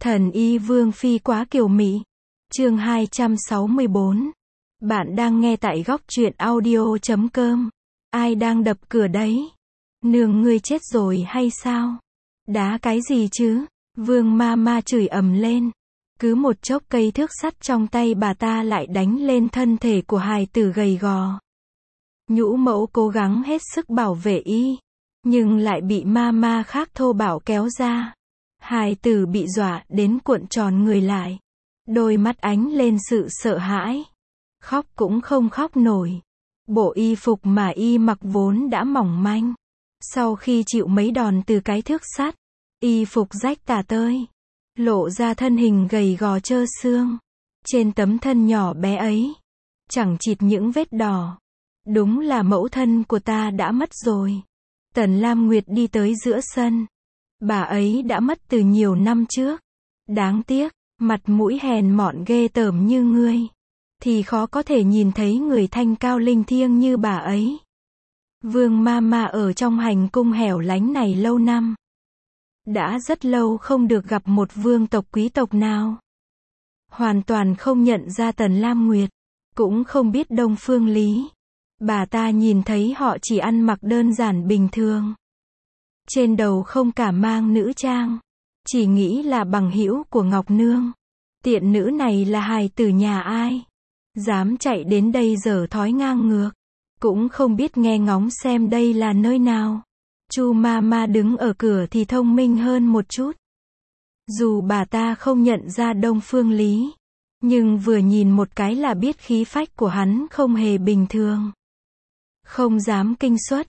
Thần y Vương Phi quá kiều mị. Chương 264. Bạn đang nghe tại góc truyện audio.com. Ai đang đập cửa đấy? Nương ngươi chết rồi hay sao? Đá cái gì chứ? Vương ma ma chửi ầm lên. Cứ một chốc cây thước sắt trong tay bà ta lại đánh lên thân thể của hài tử gầy gò. Nhũ mẫu cố gắng hết sức bảo vệ y, nhưng lại bị ma ma khác thô bạo kéo ra. Hài tử bị dọa đến cuộn tròn người lại. Đôi mắt ánh lên sự sợ hãi. Khóc cũng không khóc nổi. Bộ y phục mà y mặc vốn đã mỏng manh. Sau khi chịu mấy đòn từ cái thước sắt, y phục rách tả tơi, lộ ra thân hình gầy gò trơ xương. Trên tấm thân nhỏ bé ấy, chẳng chịt những vết đỏ. Đúng là mẫu thân của ta đã mất rồi. Tần Lam Nguyệt đi tới giữa sân. Bà ấy đã mất từ nhiều năm trước. Đáng tiếc, mặt mũi hèn mọn ghê tởm như ngươi, thì khó có thể nhìn thấy người thanh cao linh thiêng như bà ấy. Vương ma ma ở trong hành cung hẻo lánh này lâu năm. Đã rất lâu không được gặp một vương tộc quý tộc nào. Hoàn toàn không nhận ra Tần Lam Nguyệt, cũng không biết Đông Phương Lý. Bà ta nhìn thấy họ chỉ ăn mặc đơn giản bình thường. Trên đầu không cả mang nữ trang. Chỉ nghĩ là bằng hữu của Ngọc Nương. Tiện nữ này là hài tử nhà ai? Dám chạy đến đây giở thói ngang ngược. Cũng không biết nghe ngóng xem đây là nơi nào. Chu ma ma đứng ở cửa thì thông minh hơn một chút. Dù bà ta không nhận ra Đông Phương Lý, nhưng vừa nhìn một cái là biết khí phách của hắn không hề bình thường. Không dám kinh suất.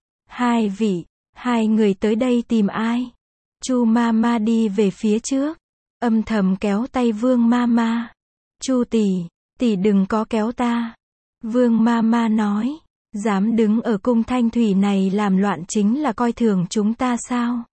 Hai người tới đây tìm ai? Chu ma ma đi về phía trước, âm thầm kéo tay Vương ma ma. Chu tỷ đừng có kéo ta. Vương ma ma nói, dám đứng ở cung Thanh Thủy này làm loạn chính là coi thường chúng ta sao?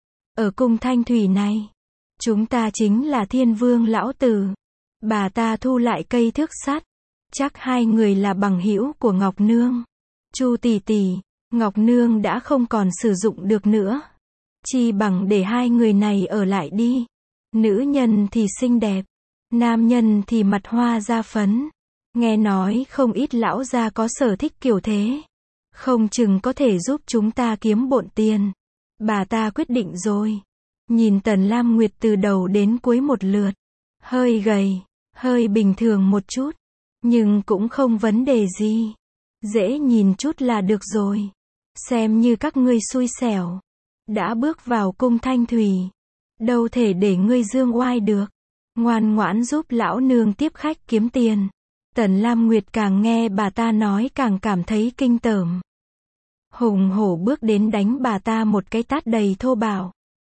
Ở cung Thanh Thủy này, chúng ta chính là Thiên Vương lão tử. Bà ta thu lại cây thước sắt. Chắc hai người là bằng hữu của Ngọc Nương. Chu tỷ, Ngọc Nương đã không còn sử dụng được nữa. Chi bằng để hai người này ở lại đi. Nữ nhân thì xinh đẹp, nam nhân thì mặt hoa da phấn. Nghe nói không ít lão gia có sở thích kiểu thế. Không chừng có thể giúp chúng ta kiếm bộn tiền. Bà ta quyết định rồi. Nhìn Tần Lam Nguyệt từ đầu đến cuối một lượt. Hơi gầy, hơi bình thường một chút, nhưng cũng không vấn đề gì. Dễ nhìn chút là được rồi. Xem như các ngươi xui xẻo. Đã bước vào cung Thanh Thủy. Đâu thể để ngươi dương oai được. Ngoan ngoãn giúp lão nương tiếp khách kiếm tiền. Tần Lam Nguyệt càng nghe bà ta nói càng cảm thấy kinh tởm. Hùng hổ bước đến đánh bà ta một cái tát đầy thô bạo.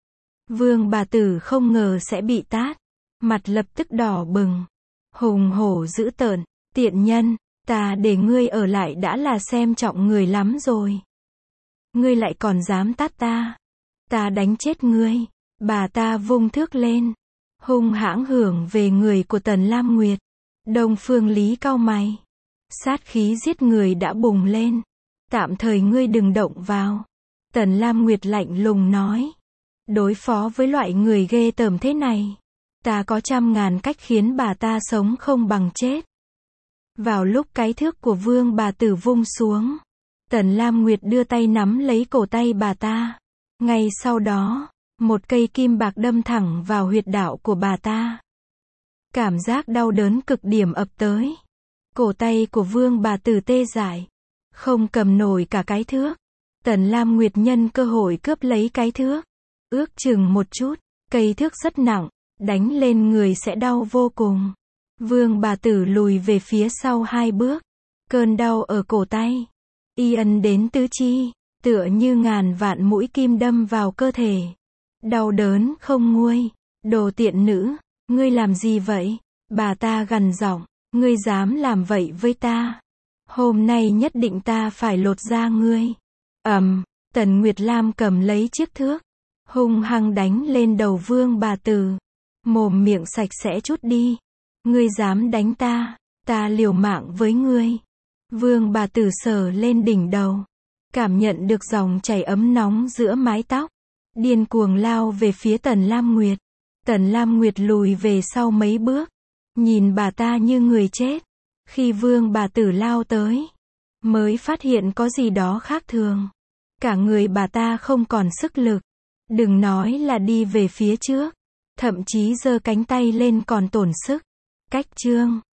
Vương bà tử không ngờ sẽ bị tát. Mặt lập tức đỏ bừng. Hùng hổ dữ tợn. Tiện nhân, ta để ngươi ở lại đã là xem trọng người lắm rồi. Ngươi lại còn dám tát ta. Ta đánh chết ngươi. Bà ta vung thước lên, hung hãng hưởng về người của Tần Lam Nguyệt. Đông Phương Lý cau mày. Sát khí giết người đã bùng lên. Tạm thời ngươi đừng động vào. Tần Lam Nguyệt lạnh lùng nói. Đối phó với loại người ghê tởm thế này, ta có trăm ngàn cách khiến bà ta sống không bằng chết. Vào lúc cái thước của Vương bà tử vung xuống, Tần Lam Nguyệt đưa tay nắm lấy cổ tay bà ta. Ngay sau đó, một cây kim bạc đâm thẳng vào huyệt đạo của bà ta. Cảm giác đau đớn cực điểm ập tới. Cổ tay của Vương bà tử tê dại, không cầm nổi cả cái thước. Tần Lam Nguyệt nhân cơ hội cướp lấy cái thước. Ước chừng một chút, cây thước rất nặng, đánh lên người sẽ đau vô cùng. Vương bà tử lùi về phía sau 2 bước. Cơn đau ở cổ tay, y ấn đến tứ chi, tựa như ngàn vạn mũi kim đâm vào cơ thể. Đau đớn không nguôi. Đồ tiện nữ, ngươi làm gì vậy? Bà ta gằn giọng, ngươi dám làm vậy với ta? Hôm nay nhất định ta phải lột da ngươi. Tần Nguyệt Lam cầm lấy chiếc thước, hung hăng đánh lên đầu Vương bà tử. Mồm miệng sạch sẽ chút đi. Ngươi dám đánh ta, ta liều mạng với ngươi. Vương bà tử sờ lên đỉnh đầu, cảm nhận được dòng chảy ấm nóng giữa mái tóc. Điên cuồng lao về phía Tần Lam Nguyệt. Tần Lam Nguyệt lùi về sau mấy bước, nhìn bà ta như người chết. Khi Vương bà tử lao tới, mới phát hiện có gì đó khác thường. Cả người bà ta không còn sức lực. Đừng nói là đi về phía trước, thậm chí giơ cánh tay lên còn tổn sức. Cách chương